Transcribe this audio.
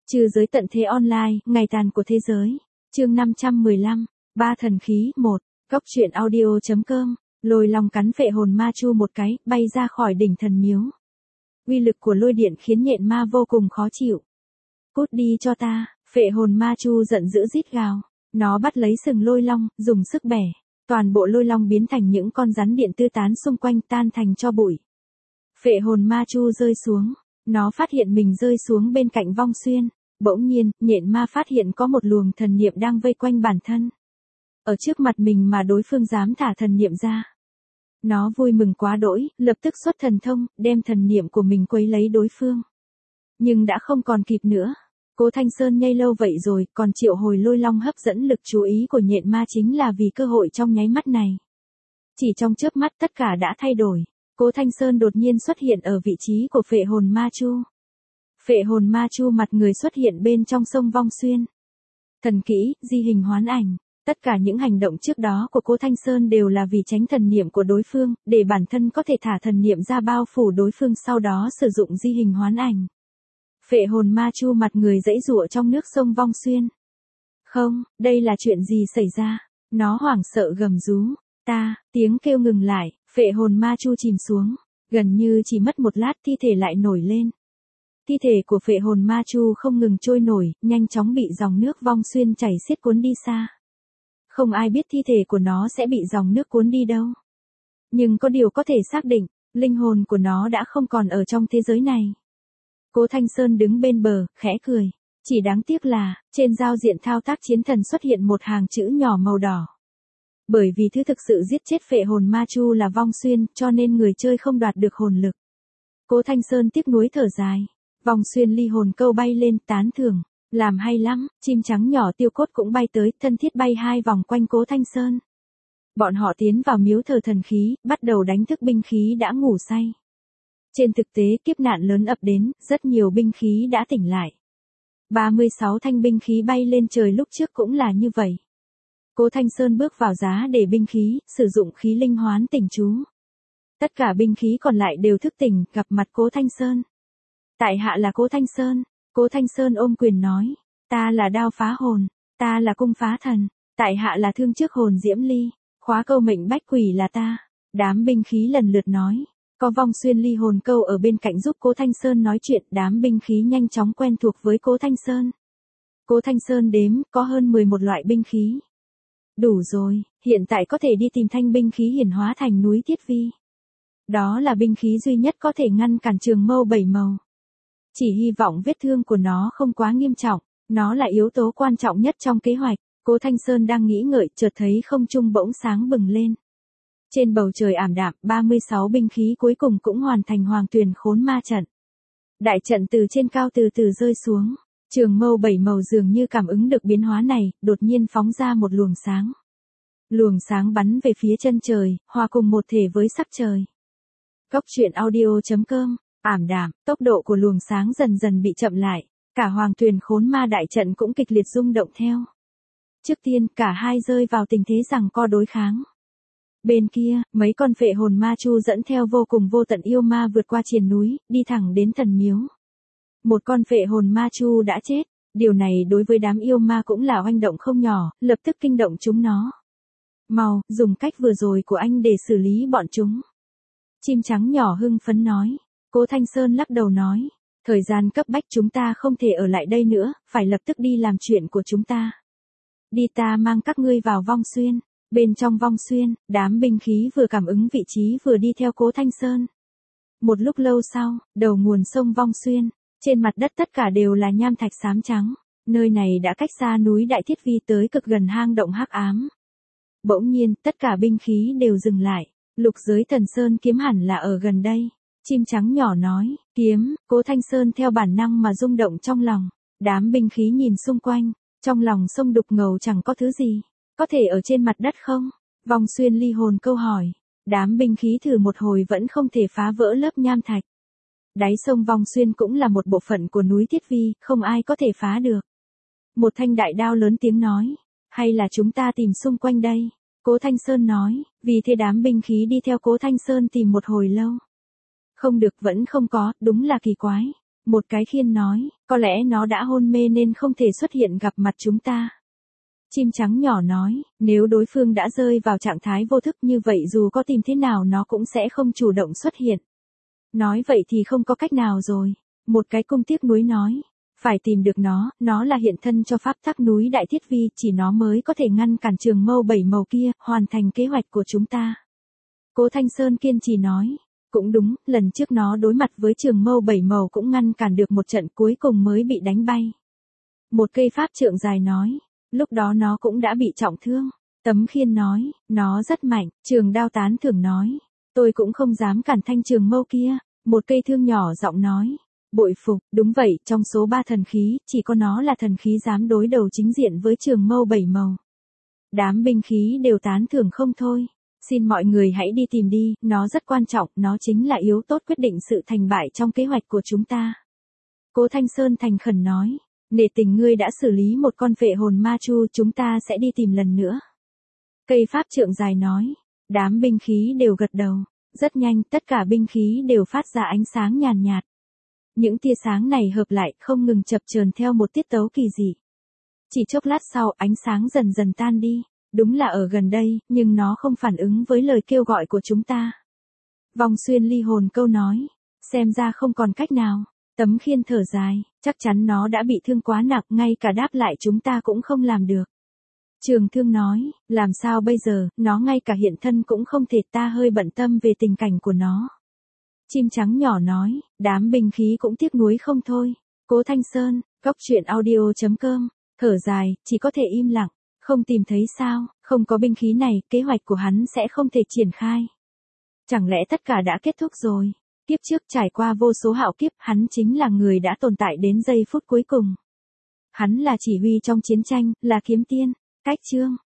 Trừ giới tận thế online, ngày tàn của thế giới. Chương 515, ba thần khí 1, Cóc truyện audio.com, lôi long cắn phệ hồn ma chu một cái, bay ra khỏi đỉnh thần miếu. Uy lực của lôi điện khiến nhện ma vô cùng khó chịu. Cút đi cho ta, phệ hồn ma chu giận dữ rít gào. Nó bắt lấy sừng lôi long, dùng sức bẻ. Toàn bộ lôi long biến thành những con rắn điện tư tán xung quanh, tan thành tro bụi. Phệ hồn ma chu rơi xuống. Nó phát hiện mình rơi xuống bên cạnh Vong Xuyên. Bỗng nhiên, nhện ma phát hiện có một luồng thần niệm đang vây quanh bản thân. Ở trước mặt mình mà đối phương dám thả thần niệm ra. Nó vui mừng quá đỗi, lập tức xuất thần thông, đem thần niệm của mình quấy lấy đối phương. Nhưng đã không còn kịp nữa. Cố Thanh Sơn nhây lâu vậy rồi, còn triệu hồi lôi long hấp dẫn lực chú ý của nhện ma chính là vì cơ hội trong nháy mắt này. Chỉ trong chớp mắt tất cả đã thay đổi. Cố Thanh Sơn đột nhiên xuất hiện ở vị trí của phệ hồn ma chu. Phệ hồn ma chu mặt người xuất hiện bên trong sông Vong Xuyên. Thần kỹ, di hình hoán ảnh. Tất cả những hành động trước đó của Cố Thanh Sơn đều là vì tránh thần niệm của đối phương, để bản thân có thể thả thần niệm ra bao phủ đối phương, sau đó sử dụng di hình hoán ảnh. Phệ hồn ma chu mặt người giãy giụa trong nước sông Vong Xuyên. Không, đây là chuyện gì xảy ra? Nó hoảng sợ gầm rú. Tiếng kêu ngừng lại, phệ hồn ma chu chìm xuống. Gần như chỉ mất một lát thi thể lại nổi lên. Thi thể của phệ hồn ma chu không ngừng trôi nổi, nhanh chóng bị dòng nước Vong Xuyên chảy xiết cuốn đi xa. Không ai biết thi thể của nó sẽ bị dòng nước cuốn đi đâu. Nhưng có điều có thể xác định, linh hồn của nó đã không còn ở trong thế giới này. Cố Thanh Sơn đứng bên bờ, khẽ cười. Chỉ đáng tiếc là, trên giao diện thao tác chiến thần xuất hiện một hàng chữ nhỏ màu đỏ. Bởi vì thứ thực sự giết chết phệ hồn ma chu là Vong Xuyên, cho nên người chơi không đoạt được hồn lực. Cố Thanh Sơn tiếc nuối thở dài. Vong Xuyên ly hồn câu bay lên, tán thưởng. Làm hay lắm, chim trắng nhỏ Tiêu Cốt cũng bay tới, thân thiết bay 2 vòng quanh Cố Thanh Sơn. Bọn họ tiến vào miếu thờ thần khí, bắt đầu đánh thức binh khí đã ngủ say. Trên thực tế kiếp nạn lớn ập đến, rất nhiều binh khí đã tỉnh lại. 36 thanh binh khí bay lên trời lúc trước cũng là như vậy. Cố Thanh Sơn bước vào giá để binh khí, sử dụng khí linh hoán tỉnh chú. Tất cả binh khí còn lại đều thức tỉnh, gặp mặt Cố Thanh Sơn. Tại hạ là Cố Thanh Sơn. Cố Thanh Sơn ôm quyền nói. Ta là đao phá hồn. Ta là cung phá thần. Tại hạ là thương trước hồn diễm ly. Khóa câu mệnh bách quỷ là ta. Đám binh khí lần lượt nói. Có Vong Xuyên ly hồn câu ở bên cạnh giúp Cố Thanh Sơn nói chuyện. Đám binh khí nhanh chóng quen thuộc với Cố Thanh Sơn. Cố Thanh Sơn đếm, có hơn 11 loại binh khí. Đủ rồi, hiện tại có thể đi tìm thanh binh khí hiển hóa thành núi Thiết Vi. Đó là binh khí duy nhất có thể ngăn cản trường mâu 7 màu. Chỉ hy vọng vết thương của nó không quá nghiêm trọng, nó là yếu tố quan trọng nhất trong kế hoạch. Cố Thanh Sơn đang nghĩ ngợi, chợt thấy không trung bỗng sáng bừng lên. Trên bầu trời ảm đạm, 36 binh khí cuối cùng cũng hoàn thành Hoàng Tuyền Khốn Ma trận. Đại trận từ trên cao từ từ rơi xuống. Trường mâu 7 màu dường như cảm ứng được biến hóa này, đột nhiên phóng ra một luồng sáng. Luồng sáng bắn về phía chân trời, hòa cùng một thể với sắc trời. Cóc truyện audio.com, ảm đạm, tốc độ của luồng sáng dần dần bị chậm lại, cả Hoàng Tuyền Khốn Ma đại trận cũng kịch liệt rung động theo. Trước tiên, cả hai rơi vào tình thế giằng co đối kháng. Bên kia, mấy con phệ hồn ma chu dẫn theo vô cùng vô tận yêu ma vượt qua triền núi, đi thẳng đến thần miếu. Một con phệ hồn ma chu đã chết, điều này đối với đám yêu ma cũng là oanh động không nhỏ, lập tức kinh động chúng nó. Mau, dùng cách vừa rồi của anh để xử lý bọn chúng. Chim trắng nhỏ hưng phấn nói. Cố Thanh Sơn lắc đầu nói. Thời gian cấp bách chúng ta không thể ở lại đây nữa, phải lập tức đi làm chuyện của chúng ta. Đi, ta mang các ngươi vào Vong Xuyên. Bên trong Vong Xuyên, đám binh khí vừa cảm ứng vị trí vừa đi theo Cố Thanh Sơn. Một lúc lâu sau, đầu nguồn sông Vong Xuyên, trên mặt đất tất cả đều là nham thạch xám trắng. Nơi này đã cách xa núi Đại Thiết Vi tới cực gần hang động hắc ám. Bỗng nhiên, tất cả binh khí đều dừng lại. Lục giới thần sơn kiếm hẳn là ở gần đây. Chim trắng nhỏ nói. Kiếm. Cố Thanh Sơn theo bản năng mà rung động trong lòng. Đám binh khí nhìn xung quanh. Trong lòng sông đục ngầu chẳng có thứ gì. Có thể ở trên mặt đất không? Vong Xuyên ly hồn câu hỏi. Đám binh khí thử một hồi vẫn không thể phá vỡ lớp nham thạch. Đáy sông Vong Xuyên cũng là một bộ phận của núi Thiết Vi, không ai có thể phá được. Một thanh đại đao lớn tiếng nói. Hay là chúng ta tìm xung quanh đây? Cố Thanh Sơn nói. Vì thế đám binh khí đi theo Cố Thanh Sơn tìm một hồi lâu. Không được, vẫn không có, đúng là kỳ quái. Một cái khiên nói, có lẽ nó đã hôn mê nên không thể xuất hiện gặp mặt chúng ta. Chim trắng nhỏ nói, nếu đối phương đã rơi vào trạng thái vô thức như vậy dù có tìm thế nào nó cũng sẽ không chủ động xuất hiện. Nói vậy thì không có cách nào rồi. Một cái cung tiếc nuối nói, phải tìm được nó là hiện thân cho pháp tắc núi Đại Thiết Vi, chỉ nó mới có thể ngăn cản trường mâu 7 màu kia, hoàn thành kế hoạch của chúng ta. Cố Thanh Sơn kiên trì nói, cũng đúng, lần trước nó đối mặt với trường mâu 7 màu cũng ngăn cản được một trận cuối cùng mới bị đánh bay. Một cây pháp trượng dài nói, lúc đó nó cũng đã bị trọng thương. Tấm khiên nói, nó rất mạnh. Trường đao tán thưởng nói, tôi cũng không dám cản thanh trường mâu kia. Một cây thương nhỏ giọng nói, bội phục, đúng vậy, trong số 3 thần khí, chỉ có nó là thần khí dám đối đầu chính diện với trường mâu 7 màu. Đám binh khí đều tán thưởng không thôi. Xin mọi người hãy đi tìm đi, nó rất quan trọng, nó chính là yếu tố quyết định sự thành bại trong kế hoạch của chúng ta. Cố Thanh Sơn thành khẩn nói, nể tình ngươi đã xử lý một con phệ hồn ma chu, chúng ta sẽ đi tìm lần nữa. Cây pháp trượng dài nói, đám binh khí đều gật đầu. Rất nhanh, tất cả binh khí đều phát ra ánh sáng nhàn nhạt. Những tia sáng này hợp lại không ngừng chập chờn theo một tiết tấu kỳ dị. Chỉ chốc lát sau ánh sáng dần dần tan đi. Đúng là ở gần đây, nhưng nó không phản ứng với lời kêu gọi của chúng ta. Vong Xuyên ly hồn câu nói, xem ra không còn cách nào. Tấm khiên thở dài, chắc chắn nó đã bị thương quá nặng, ngay cả đáp lại chúng ta cũng không làm được. Trường Thương nói, làm sao bây giờ, nó ngay cả hiện thân cũng không thể, ta hơi bận tâm về tình cảnh của nó. Chim trắng nhỏ nói, đám binh khí cũng tiếc nuối không thôi. Cố Thanh Sơn, coctruyện.audio.com, thở dài, chỉ có thể im lặng, không tìm thấy sao, không có binh khí này, kế hoạch của hắn sẽ không thể triển khai. Chẳng lẽ tất cả đã kết thúc rồi? Kiếp trước trải qua vô số hạo kiếp, hắn chính là người đã tồn tại đến giây phút cuối cùng. Hắn là chỉ huy trong chiến tranh, là kiếm tiên. Cách chương